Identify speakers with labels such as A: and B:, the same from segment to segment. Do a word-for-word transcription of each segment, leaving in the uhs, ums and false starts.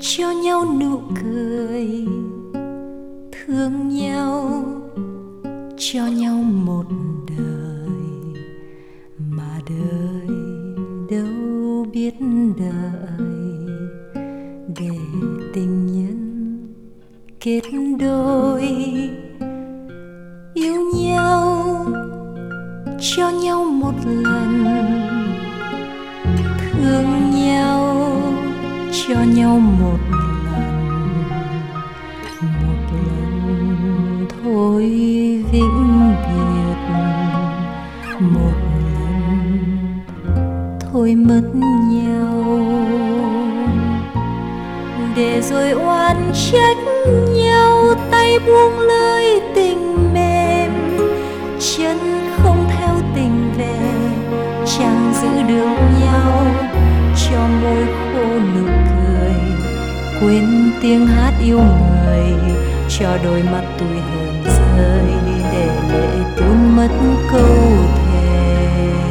A: cho nhau nụ cười, thương nhau cho nhau một đời, mà đời đâu biết đợi để tình nhân kết đôi. Yêu nhau cho nhau một lần, thương nhau cho nhau một lần, một lần thôi vĩnh biệt, một lần thôi mất nhau, để rồi oan trách nhau, tay buông lơi tình mềm, chân không theo tình về, chẳng giữ được nhau, cho môi khô nụ cười, quên tiếng hát yêu người, cho đôi mắt tủi hờn rơi, để lệ tuôn mất câu thề.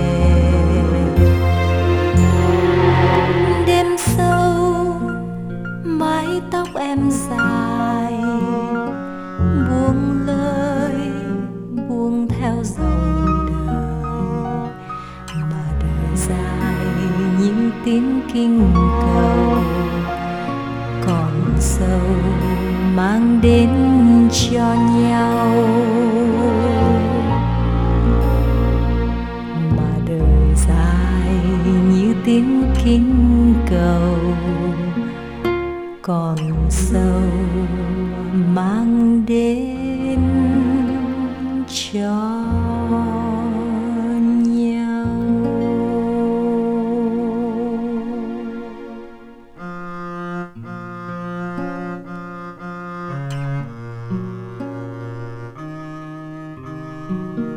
A: Đêm sâu mái tóc em dài, buông lơi buông theo dòng đời, mà đời dài những tiếng kinh cầu, còn sâu mang đến cho nhau. Mà đời dài như tiếng kinh cầu, còn sâu mang đến cho nhau.